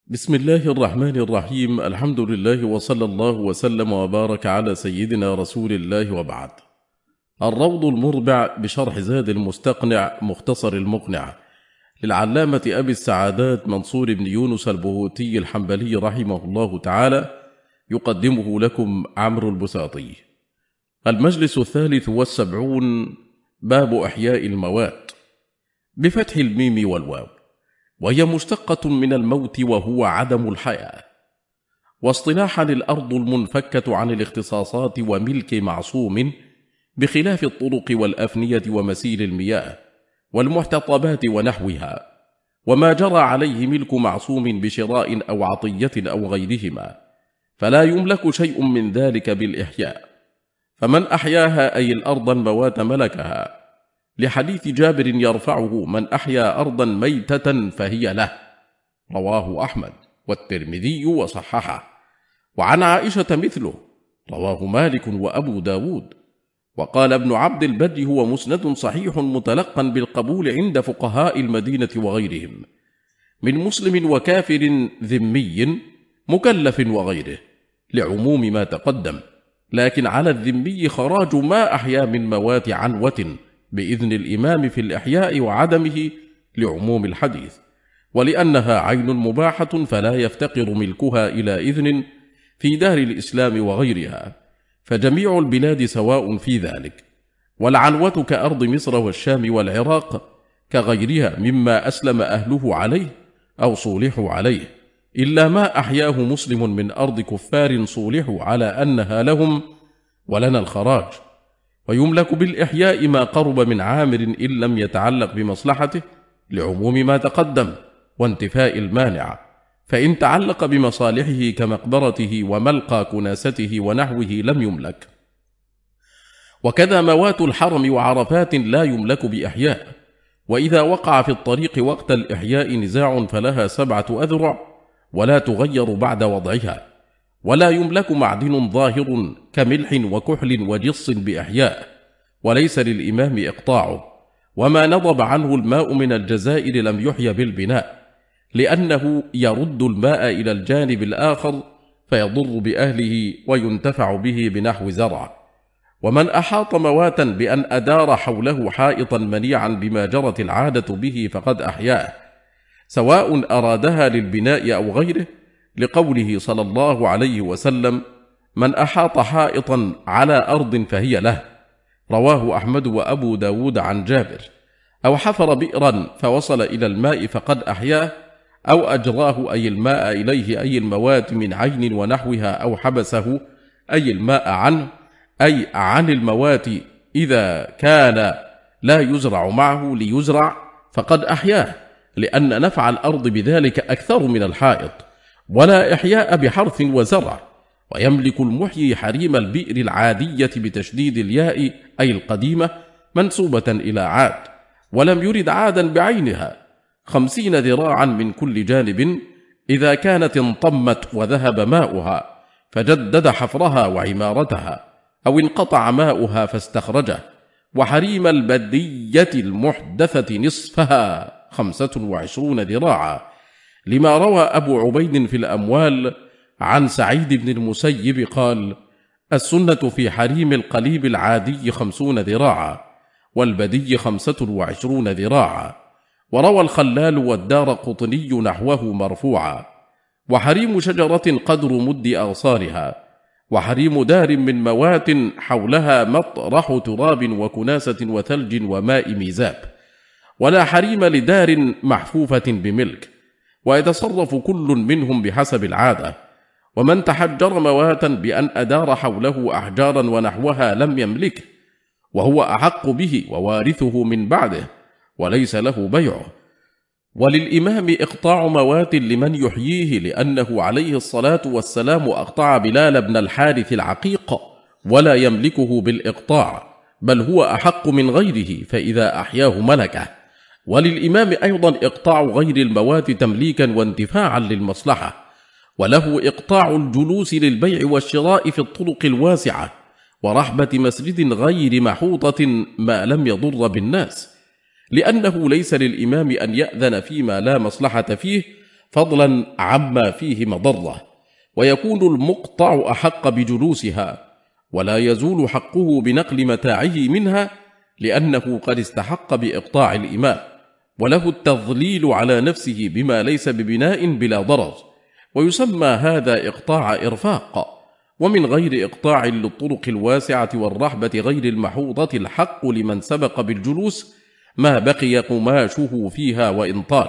بسم الله الرحمن الرحيم. الحمد لله وصلى الله وسلم وبارك على سيدنا رسول الله وبعد. الروض المربع بشرح زاد المستقنع مختصر المقنع للعلامة أبي السعادات منصور بن يونس البهوتي الحنبلي رحمه الله تعالى، يقدمه لكم عمرو البساطي. المجلس 73، باب إحياء الموات، بفتح الميم والواو، وهي مشتقة من الموت وهو عدم الحياة. واصطلاحا الأرض المنفكة عن الاختصاصات وملك معصوم، بخلاف الطرق والأفنية ومسيل المياه والمحتطبات ونحوها، وما جرى عليه ملك معصوم بشراء أو عطية أو غيرهما، فلا يملك شيء من ذلك بالإحياء. فمن أحياها أي الأرض الموات ملكها، لحديث جابر يرفعه: من أحيا أرضا ميتة فهي له، رواه أحمد والترمذي وصححه. وعن عائشة مثله، رواه مالك وأبو داود. وقال ابن عبد البر: هو مسند صحيح متلقا بالقبول عند فقهاء المدينة وغيرهم، من مسلم وكافر ذمي مكلف وغيره، لعموم ما تقدم، لكن على الذمي خراج ما أحيا من موات عنوة بإذن الإمام في الإحياء وعدمه، لعموم الحديث، ولأنها عين مباحة فلا يفتقر ملكها إلى إذن في دار الإسلام وغيرها، فجميع البلاد سواء في ذلك. والعنوة كأرض مصر والشام والعراق كغيرها مما أسلم أهله عليه أو صولحوا عليه، إلا ما أحياه مسلم من أرض كفار صولحوا على أنها لهم ولنا الخراج. ويملك بالإحياء ما قرب من عامر إن لم يتعلق بمصلحته، لعموم ما تقدم وانتفاء المانع، فإن تعلق بمصالحه كمقبرته وملقى كناسته ونحوه لم يملك. وكذا موات الحرم وعرفات لا يملك بإحياء. وإذا وقع في الطريق وقت الإحياء نزاع فلها 7 أذرع ولا تغير بعد وضعها، ولا يملك معدن ظاهر كملح وكحل وجص بإحياء، وليس للإمام إقطاعه. وما نضب عنه الماء من الجزائر لم يحيى بالبناء، لأنه يرد الماء إلى الجانب الآخر فيضر بأهله وينتفع به بنحو زرع. ومن أحاط مواتا بأن أدار حوله حائطا منيعا بما جرت العادة به فقد أحياه، سواء أرادها للبناء أو غيره، لقوله صلى الله عليه وسلم: من أحاط حائطا على أرض فهي له، رواه أحمد وأبو داود عن جابر. أو حفر بئرا فوصل إلى الماء فقد أحياه، أو أجراه أي الماء إليه أي الموات من عين ونحوها، أو حبسه أي الماء عنه أي عن الموات إذا كان لا يزرع معه ليزرع فقد أحياه، لأن نفع الأرض بذلك أكثر من الحائط. ولا إحياء بحرث وزرع. ويملك المحيي حريم البئر العادية بتشديد الياء أي القديمة منسوبة إلى عاد، ولم يرد عادا بعينها، 50 ذراعا من كل جانب، إذا كانت انطمت وذهب ماؤها فجدد حفرها وعمارتها، أو انقطع ماؤها فاستخرجه. وحريم البدية المحدثة نصفها 25 ذراعا، لما روى أبو عبيد في الأموال عن سعيد بن المسيب قال: السنة في حريم القليب العادي 50 ذراعا، والبدي 25 ذراعا. وروى الخلال والدارقطني نحوه مرفوعا. وحريم شجرة قدر مد أغصارها. وحريم دار من موات حولها مطرح تراب وكناسة وثلج وماء ميزاب. ولا حريم لدار محفوفة بملك، ويتصرف كل منهم بحسب العادة. ومن تحجر مواتا بأن أدار حوله أحجارا ونحوها لم يملكه، وهو أحق به ووارثه من بعده، وليس له بيعه. وللإمام إقطاع موات لمن يحييه، لأنه عليه الصلاة والسلام أقطع بلال بن الحارث العقيق ولا يملكه بالإقطاع، بل هو أحق من غيره، فإذا أحياه ملكه. وللإمام أيضا إقطاع غير الموات تمليكا وانتفاعا للمصلحة، وله إقطاع الجلوس للبيع والشراء في الطرق الواسعة، ورحبة مسجد غير محوطة ما لم يضر بالناس، لأنه ليس للإمام أن يأذن فيما لا مصلحة فيه، فضلا عما فيه مضرة، ويكون المقطع أحق بجلوسها، ولا يزول حقه بنقل متاعه منها، لأنه قد استحق بإقطاع الإماء، وله التضليل على نفسه بما ليس ببناء بلا ضرر، ويسمى هذا إقطاع إرفاق. ومن غير إقطاع للطرق الواسعة والرحبة غير المحوطة الحق لمن سبق بالجلوس ما بقي قماشه فيها وإن طال،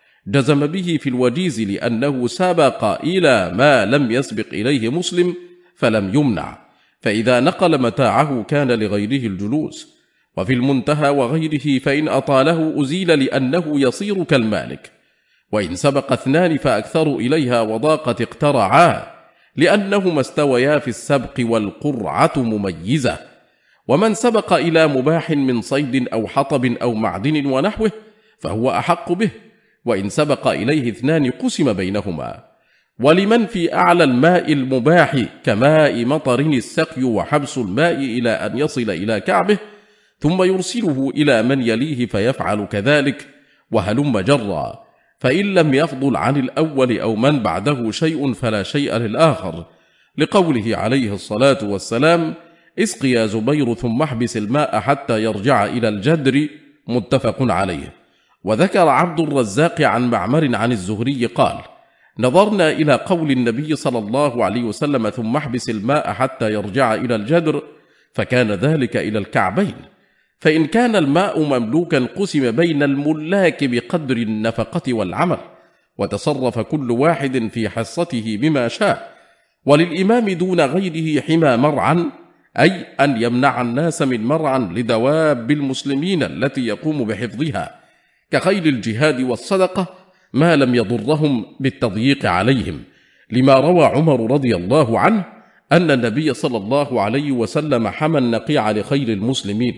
جزم به في الوجيز لأنه سبق إلى ما لم يسبق إليه مسلم فلم يمنع، فإذا نقل متاعه كان لغيره الجلوس. وفي المنتهى وغيره فإن أطاله أزيل لأنه يصير كالمالك. وإن سبق اثنان فأكثر إليها وضاقت اقترعا، لأنهما استويا في السبق والقرعة مميزة. ومن سبق إلى مباح من صيد أو حطب أو معدن ونحوه فهو أحق به، وإن سبق إليه اثنان قسم بينهما. ولمن في أعلى الماء المباح كماء مطر السقي وحبس الماء إلى أن يصل إلى كعبه، ثم يرسله إلى من يليه فيفعل كذلك، وهلم جرا، فإن لم يفضل عن الأول أو من بعده شيء فلا شيء للآخر، لقوله عليه الصلاة والسلام: اسق يا زبير ثم احبس الماء حتى يرجع إلى الجدر، متفق عليه. وذكر عبد الرزاق عن معمر عن الزهري قال: نظرنا إلى قول النبي صلى الله عليه وسلم ثم احبس الماء حتى يرجع إلى الجدر، فكان ذلك إلى الكعبين، فإن كان الماء مملوكا قسم بين الملاك بقدر النفقة والعمل، وتصرف كل واحد في حصته بما شاء. وللإمام دون غيره حمى مرعا، أي أن يمنع الناس من مرعا لدواب المسلمين التي يقوم بحفظها، كخيل الجهاد والصدقة، ما لم يضرهم بالتضييق عليهم، لما روى عمر رضي الله عنه أن النبي صلى الله عليه وسلم حمى النقيع لخيل المسلمين،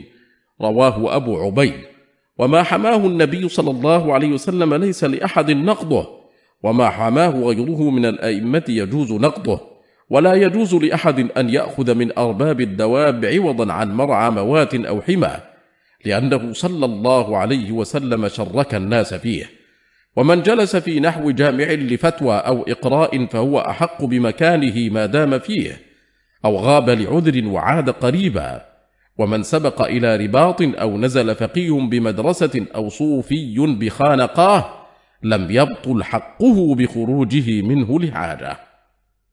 رواه أبو عبيد. وما حماه النبي صلى الله عليه وسلم ليس لأحد نقضه، وما حماه غيره من الأئمة يجوز نقضه، ولا يجوز لأحد أن يأخذ من أرباب الدواب عوضا عن مرعى موات أو حمى، لأنه صلى الله عليه وسلم شرك الناس فيه. ومن جلس في نحو جامع لفتوى أو إقراء فهو أحق بمكانه ما دام فيه، أو غاب لعذر وعاد قريبا. ومن سبق إلى رباط أو نزل فقيه بمدرسة أو صوفي بخانقاه لم يبطل حقه بخروجه منه لحاجة.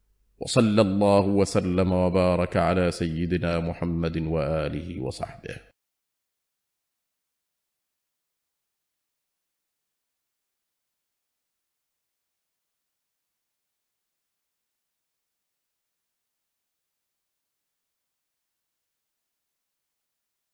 وصلى الله وسلم وبارك على سيدنا محمد وآله وصحبه.